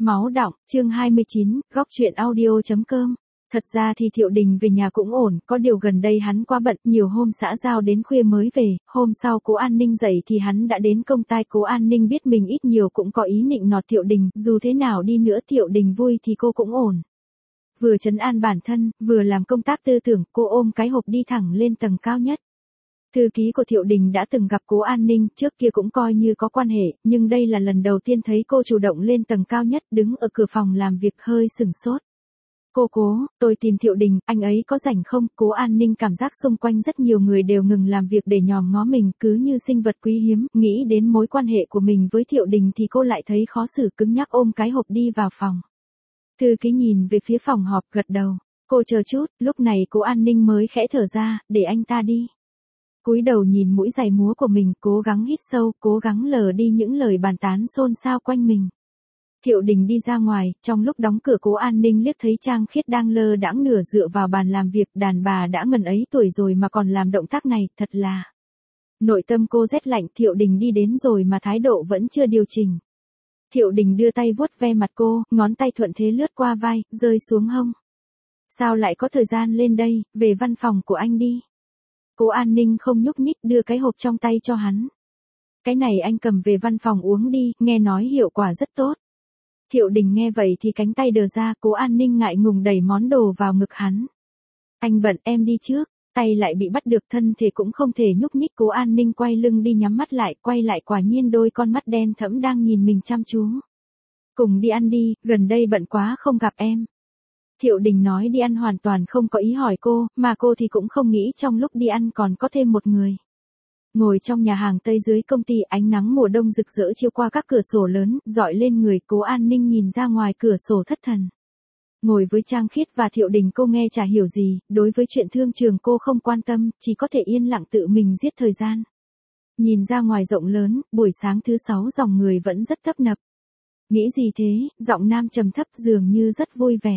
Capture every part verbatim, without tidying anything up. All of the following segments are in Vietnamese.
Máu đọng, chương hai mươi chín, góc truyện audio.com. Thật ra thì Thiệu Đình về nhà cũng ổn, có điều gần đây hắn quá bận, nhiều hôm xã giao đến khuya mới về, hôm sau Cố An Ninh dậy thì hắn đã đến công tai. Cố An Ninh biết mình ít nhiều cũng có ý nịnh nọt Thiệu Đình, dù thế nào đi nữa Thiệu Đình vui thì cô cũng ổn. Vừa trấn an bản thân, vừa làm công tác tư tưởng, cô ôm cái hộp đi thẳng lên tầng cao nhất. Thư ký của Thiệu Đình đã từng gặp Cố An Ninh, trước kia cũng coi như có quan hệ, nhưng đây là lần đầu tiên thấy cô chủ động lên tầng cao nhất, đứng ở cửa phòng làm việc hơi sửng sốt. Cô Cố, tôi tìm Thiệu Đình, anh ấy có rảnh không? Cố An Ninh cảm giác xung quanh rất nhiều người đều ngừng làm việc để nhòm ngó mình, cứ như sinh vật quý hiếm, nghĩ đến mối quan hệ của mình với Thiệu Đình thì cô lại thấy khó xử, cứng nhắc ôm cái hộp đi vào phòng. Thư ký nhìn về phía phòng họp, gật đầu. Cô chờ chút, lúc này Cố An Ninh mới khẽ thở ra, để anh ta đi. Cúi đầu nhìn mũi giày múa của mình, cố gắng hít sâu, cố gắng lờ đi những lời bàn tán xôn xao quanh mình. Thiệu Đình đi ra ngoài, trong lúc đóng cửa Cố An Ninh liếc thấy Trang Khiết đang lơ đãng nửa dựa vào bàn làm việc, đàn bà đã ngần ấy tuổi rồi mà còn làm động tác này, thật là. Nội tâm cô rét lạnh, Thiệu Đình đi đến rồi mà thái độ vẫn chưa điều chỉnh. Thiệu Đình đưa tay vuốt ve mặt cô, ngón tay thuận thế lướt qua vai, rơi xuống hông. Sao lại có thời gian lên đây, về văn phòng của anh đi. Cố An Ninh không nhúc nhích, đưa cái hộp trong tay cho hắn. Cái này anh cầm về văn phòng uống đi, nghe nói hiệu quả rất tốt. Thiệu Đình nghe vậy thì cánh tay đờ ra, Cố An Ninh ngại ngùng đẩy món đồ vào ngực hắn. Anh bận, em đi trước, tay lại bị bắt được, thân thể cũng không thể nhúc nhích. Cố An Ninh quay lưng đi, nhắm mắt lại, quay lại quả nhiên đôi con mắt đen thẫm đang nhìn mình chăm chú. Cùng đi ăn đi, gần đây bận quá không gặp em. Thiệu Đình nói đi ăn hoàn toàn không có ý hỏi cô, mà cô thì cũng không nghĩ trong lúc đi ăn còn có thêm một người. Ngồi trong nhà hàng Tây dưới công ty, ánh nắng mùa đông rực rỡ chiếu qua các cửa sổ lớn, dọi lên người. Cố An Ninh nhìn ra ngoài cửa sổ thất thần. Ngồi với Trang Khiết và Thiệu Đình cô nghe chả hiểu gì, đối với chuyện thương trường cô không quan tâm, chỉ có thể yên lặng tự mình giết thời gian. Nhìn ra ngoài rộng lớn, buổi sáng thứ sáu dòng người vẫn rất tấp nập. Nghĩ gì thế, giọng nam trầm thấp dường như rất vui vẻ.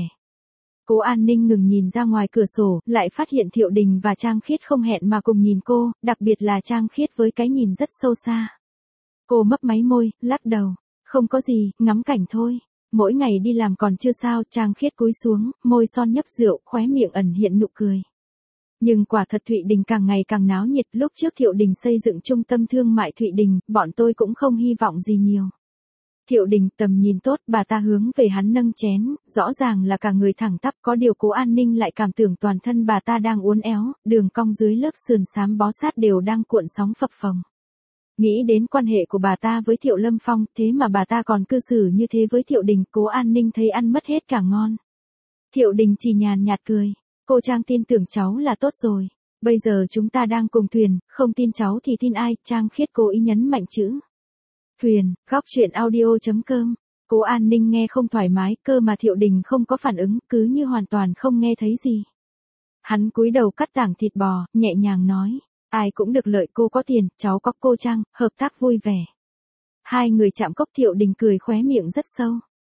Cố An Ninh ngừng nhìn ra ngoài cửa sổ, lại phát hiện Thiệu Đình và Trang Khiết không hẹn mà cùng nhìn cô, đặc biệt là Trang Khiết với cái nhìn rất sâu xa. Cô mấp máy môi, lắc đầu. Không có gì, ngắm cảnh thôi. Mỗi ngày đi làm còn chưa sao. Trang Khiết cúi xuống, môi son nhấp rượu, khóe miệng ẩn hiện nụ cười. Nhưng quả thật Thụy Đình càng ngày càng náo nhiệt. Lúc trước Thiệu Đình xây dựng trung tâm thương mại Thụy Đình, bọn tôi cũng không hy vọng gì nhiều. Thiệu Đình tầm nhìn tốt, bà ta hướng về hắn nâng chén, rõ ràng là cả người thẳng tắp, có điều Cố An Ninh lại cảm tưởng toàn thân bà ta đang uốn éo, đường cong dưới lớp sườn xám bó sát đều đang cuộn sóng phập phồng. Nghĩ đến quan hệ của bà ta với Thiệu Lâm Phong, thế mà bà ta còn cư xử như thế với Thiệu Đình, Cố An Ninh thấy ăn mất hết cả ngon. Thiệu Đình chỉ nhàn nhạt cười, cô Trang tin tưởng cháu là tốt rồi, bây giờ chúng ta đang cùng thuyền, không tin cháu thì tin ai. Trang Khiết cố ý nhấn mạnh chữ thuyền. Góc truyện audio.com. Cố An Ninh nghe không thoải mái, cơ mà Thiệu Đình không có phản ứng, cứ như hoàn toàn không nghe thấy gì. Hắn cúi đầu cắt tảng thịt bò, nhẹ nhàng nói, ai cũng được lợi, cô có tiền, cháu có cô Trang, hợp tác vui vẻ. Hai người chạm cốc. Thiệu Đình cười khóe miệng rất sâu.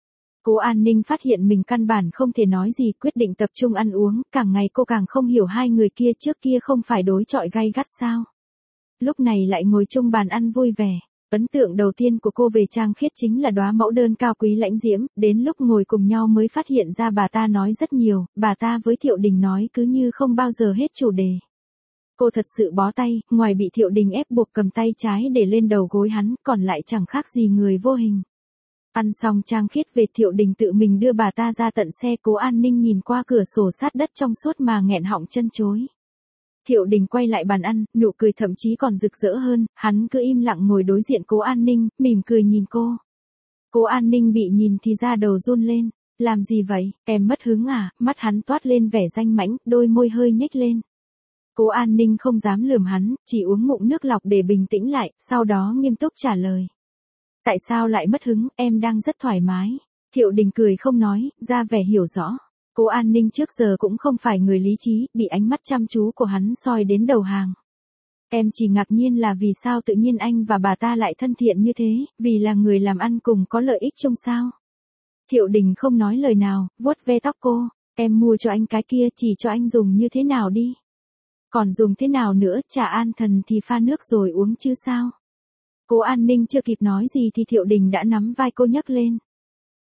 Cố An Ninh phát hiện mình căn bản không thể nói gì, quyết định tập trung ăn uống, càng ngày cô càng không hiểu hai người kia, trước kia không phải đối chọi gay gắt sao. Lúc này lại ngồi chung bàn ăn vui vẻ. Ấn tượng đầu tiên của cô về Trang Khiết chính là đóa mẫu đơn cao quý lãnh diễm, đến lúc ngồi cùng nhau mới phát hiện ra bà ta nói rất nhiều, bà ta với Thiệu Đình nói cứ như không bao giờ hết chủ đề. Cô thật sự bó tay, ngoài bị Thiệu Đình ép buộc cầm tay trái để lên đầu gối hắn, còn lại chẳng khác gì người vô hình. Ăn xong Trang Khiết về, Thiệu Đình tự mình đưa bà ta ra tận xe. Cố An Ninh nhìn qua cửa sổ sát đất trong suốt mà nghẹn họng chân chối. Thiệu Đình quay lại bàn ăn, nụ cười thậm chí còn rực rỡ hơn, hắn cứ im lặng ngồi đối diện Cố An Ninh, mỉm cười nhìn cô. Cố An Ninh bị nhìn thì da đầu run lên, làm gì vậy, em mất hứng à, mắt hắn toát lên vẻ danh mãnh, đôi môi hơi nhếch lên. Cố An Ninh không dám lườm hắn, chỉ uống ngụm nước lọc để bình tĩnh lại, sau đó nghiêm túc trả lời. Tại sao lại mất hứng, em đang rất thoải mái. Thiệu Đình cười không nói, ra vẻ hiểu rõ. Cố An Ninh trước giờ cũng không phải người lý trí, bị ánh mắt chăm chú của hắn soi đến đầu hàng. Em chỉ ngạc nhiên là vì sao tự nhiên anh và bà ta lại thân thiện như thế, vì là người làm ăn cùng có lợi ích chung sao. Thiệu Đình không nói lời nào, vuốt ve tóc cô, em mua cho anh cái kia, chỉ cho anh dùng như thế nào đi. Còn dùng thế nào nữa, trà an thần thì pha nước rồi uống chứ sao. Cố An Ninh chưa kịp nói gì thì Thiệu Đình đã nắm vai cô nhấc lên.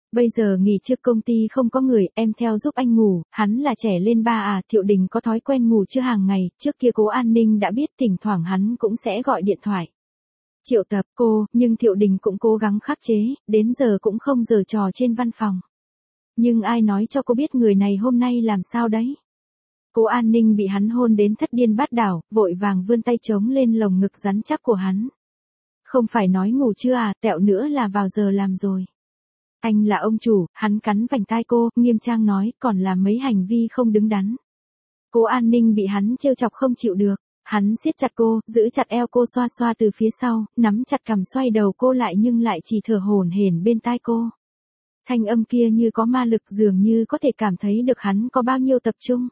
Bây giờ nghỉ trước công ty không có người, em theo giúp anh ngủ, hắn là trẻ lên ba à, Thiệu Đình có thói quen ngủ trưa hàng ngày, trước kia Cố An Ninh đã biết thỉnh thoảng hắn cũng sẽ gọi điện thoại. Triệu tập cô, nhưng Thiệu Đình cũng cố gắng khắc chế, đến giờ cũng không giở trò trên văn phòng. Nhưng ai nói cho cô biết người này hôm nay làm sao đấy? Cố An Ninh bị hắn hôn đến thất điên bát đảo, vội vàng vươn tay chống lên lồng ngực rắn chắc của hắn. Không phải nói ngủ chưa à, tẹo nữa là vào giờ làm rồi. Anh là ông chủ, hắn cắn vành tai cô, nghiêm trang nói, còn làm mấy hành vi không đứng đắn. Cố An Ninh bị hắn trêu chọc không chịu được, hắn siết chặt cô, giữ chặt eo cô xoa xoa từ phía sau, nắm chặt cằm xoay đầu cô lại nhưng lại chỉ thở hổn hển bên tai cô. Thanh âm kia như có ma lực dường như có thể cảm thấy được hắn có bao nhiêu tập trung.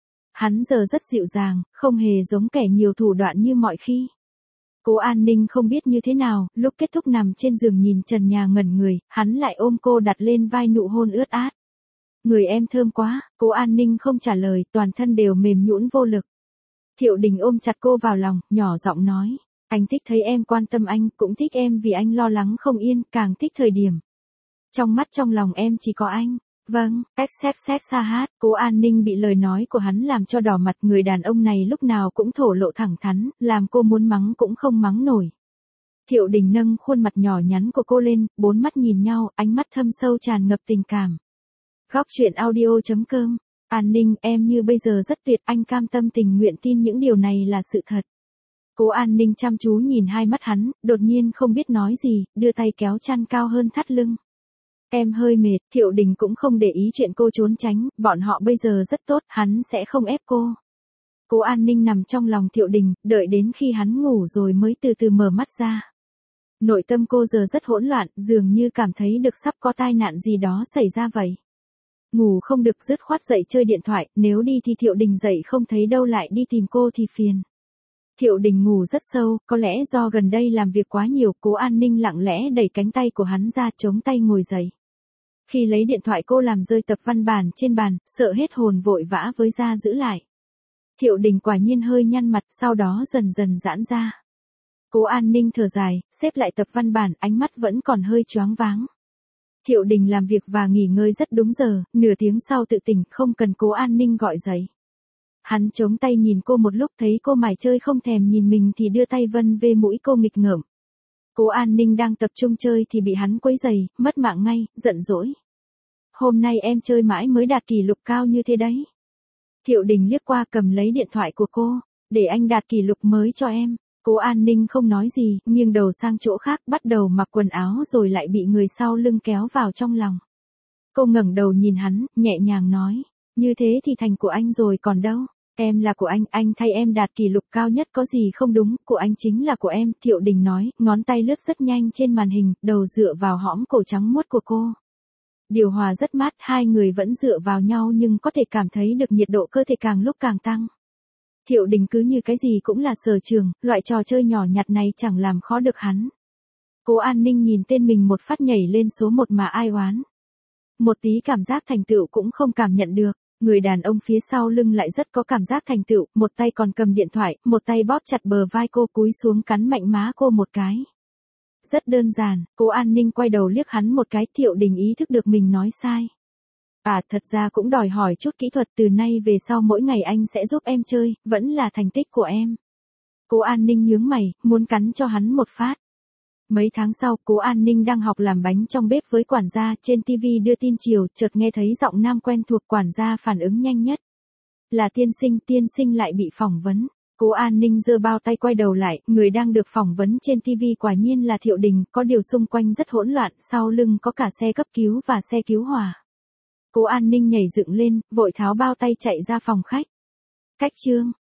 Hắn giờ rất dịu dàng, không hề giống kẻ nhiều thủ đoạn như mọi khi. Cố An Ninh không biết như thế nào, lúc kết thúc nằm trên giường nhìn trần nhà ngẩn người, hắn lại ôm cô đặt lên vai nụ hôn ướt át. Người em thơm quá, Cố An Ninh không trả lời, toàn thân đều mềm nhũn vô lực. Thiệu Đình ôm chặt cô vào lòng, nhỏ giọng nói, anh thích thấy em quan tâm anh, cũng thích em vì anh lo lắng không yên, càng thích thời điểm. Trong mắt trong lòng em chỉ có anh. Vâng, ép xếp xếp xa hát, Cố An Ninh bị lời nói của hắn làm cho đỏ mặt, người đàn ông này lúc nào cũng thổ lộ thẳng thắn, làm cô muốn mắng cũng không mắng nổi. Thiệu Đình nâng khuôn mặt nhỏ nhắn của cô lên, bốn mắt nhìn nhau, ánh mắt thâm sâu tràn ngập tình cảm. Góc truyện audio chấm com, An Ninh, em như bây giờ rất tuyệt, anh cam tâm tình nguyện tin những điều này là sự thật. Cố An Ninh chăm chú nhìn hai mắt hắn, đột nhiên không biết nói gì, đưa tay kéo chăn cao hơn thắt lưng. Em hơi mệt, Thiệu Đình cũng không để ý chuyện cô trốn tránh, bọn họ bây giờ rất tốt, hắn sẽ không ép cô. Cố An Ninh nằm trong lòng Thiệu Đình, đợi đến khi hắn ngủ rồi mới từ từ mở mắt ra. Nội tâm cô giờ rất hỗn loạn, dường như cảm thấy được sắp có tai nạn gì đó xảy ra vậy. Ngủ không được dứt khoát dậy chơi điện thoại, nếu đi thì Thiệu Đình dậy không thấy đâu lại đi tìm cô thì phiền. Thiệu Đình ngủ rất sâu, có lẽ do gần đây làm việc quá nhiều, Cố An Ninh lặng lẽ đẩy cánh tay của hắn ra chống tay ngồi dậy. Khi lấy điện thoại cô làm rơi tập văn bản trên bàn, sợ hết hồn vội vã với ra giữ lại. Thiệu Đình quả nhiên hơi nhăn mặt, sau đó dần dần giãn ra. Cố An Ninh thở dài, xếp lại tập văn bản, ánh mắt vẫn còn hơi choáng váng. Thiệu Đình làm việc và nghỉ ngơi rất đúng giờ, nửa tiếng sau tự tỉnh, không cần Cố An Ninh gọi dậy. Hắn chống tay nhìn cô một lúc, thấy cô mải chơi không thèm nhìn mình thì đưa tay vân về mũi cô nghịch ngợm. Cố An Ninh đang tập trung chơi thì bị hắn quấy rầy, mất mạng ngay, giận dỗi. Hôm nay em chơi mãi mới đạt kỷ lục cao như thế đấy. Thiệu Đình liếc qua cầm lấy điện thoại của cô, để anh đạt kỷ lục mới cho em. Cố An Ninh không nói gì, nghiêng đầu sang chỗ khác, bắt đầu mặc quần áo rồi lại bị người sau lưng kéo vào trong lòng. Cô ngẩng đầu nhìn hắn, nhẹ nhàng nói, như thế thì thành của anh rồi còn đâu. Em là của anh, anh thay em đạt kỷ lục cao nhất có gì không đúng, của anh chính là của em, Thiệu Đình nói, ngón tay lướt rất nhanh trên màn hình, đầu dựa vào hõm cổ trắng muốt của cô. Điều hòa rất mát, hai người vẫn dựa vào nhau nhưng có thể cảm thấy được nhiệt độ cơ thể càng lúc càng tăng. Thiệu Đình cứ như cái gì cũng là sở trường, loại trò chơi nhỏ nhặt này chẳng làm khó được hắn. Cố An Ninh nhìn tên mình một phát nhảy lên số một mà ai oán. Một tí cảm giác thành tựu cũng không cảm nhận được. Người đàn ông phía sau lưng lại rất có cảm giác thành tựu, một tay còn cầm điện thoại, một tay bóp chặt bờ vai cô, cúi xuống cắn mạnh má cô một cái. Rất đơn giản, Cố An Ninh quay đầu liếc hắn một cái, Thiệu Đình ý thức được mình nói sai. À, thật ra cũng đòi hỏi chút kỹ thuật, từ nay về sau mỗi ngày anh sẽ giúp em chơi, vẫn là thành tích của em. Cố An Ninh nhướng mày, muốn cắn cho hắn một phát. Mấy tháng sau, Cố An Ninh đang học làm bánh trong bếp với quản gia, trên ti vi đưa tin chiều, chợt nghe thấy giọng nam quen thuộc, quản gia phản ứng nhanh nhất. Là tiên sinh, tiên sinh lại bị phỏng vấn. Cố An Ninh giơ bao tay quay đầu lại, người đang được phỏng vấn trên ti vi quả nhiên là Thiệu Đình, có điều xung quanh rất hỗn loạn, sau lưng có cả xe cấp cứu và xe cứu hỏa. Cố An Ninh nhảy dựng lên, vội tháo bao tay chạy ra phòng khách. Cách chương